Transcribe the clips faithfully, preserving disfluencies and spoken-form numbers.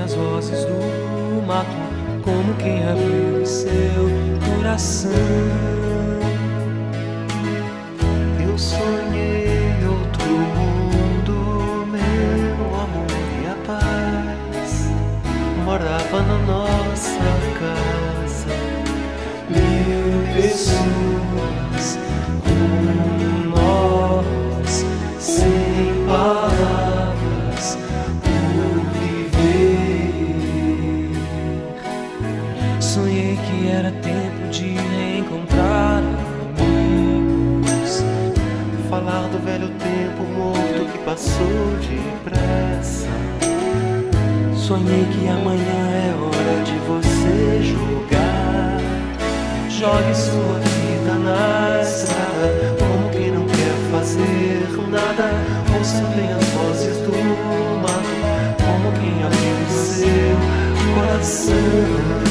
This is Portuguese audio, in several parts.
as vozes do mato, como quem abriu o seu coração. Eu sonhei outro mundo, meu amor e a paz morava na nossa casa. Mil pessoas como nós, sem palavras, por viver. Sonhei que era tempo de reencontrar amigos, falar do velho tempo morto que passou depressa. Sonhei que amanhã é hora de você julgar. Jogue sua vida na estrada, como quem não quer fazer nada. Ouça bem as vozes do mato, como quem abriu o seu coração.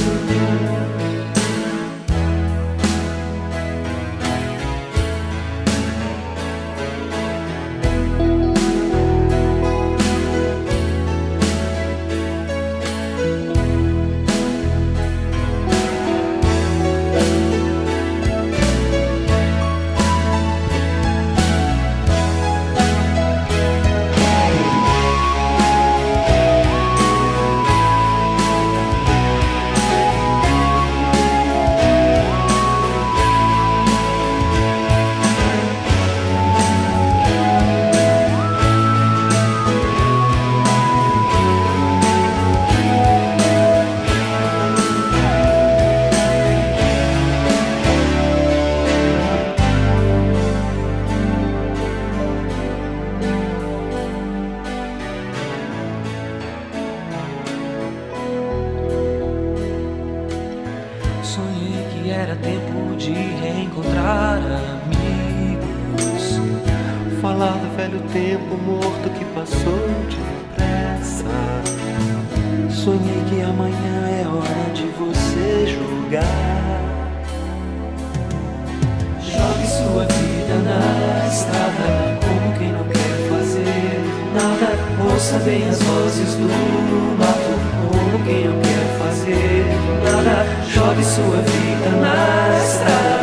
Sonhei que era tempo de reencontrar amigos, falar do velho tempo morto que passou depressa. Sonhei que amanhã é hora de você julgar. Jogue sua vida na estrada, como quem não quer fazer nada. Ouça bem as vozes do mato, como quem não quer fazer nada. Jogue sua vida na estrada.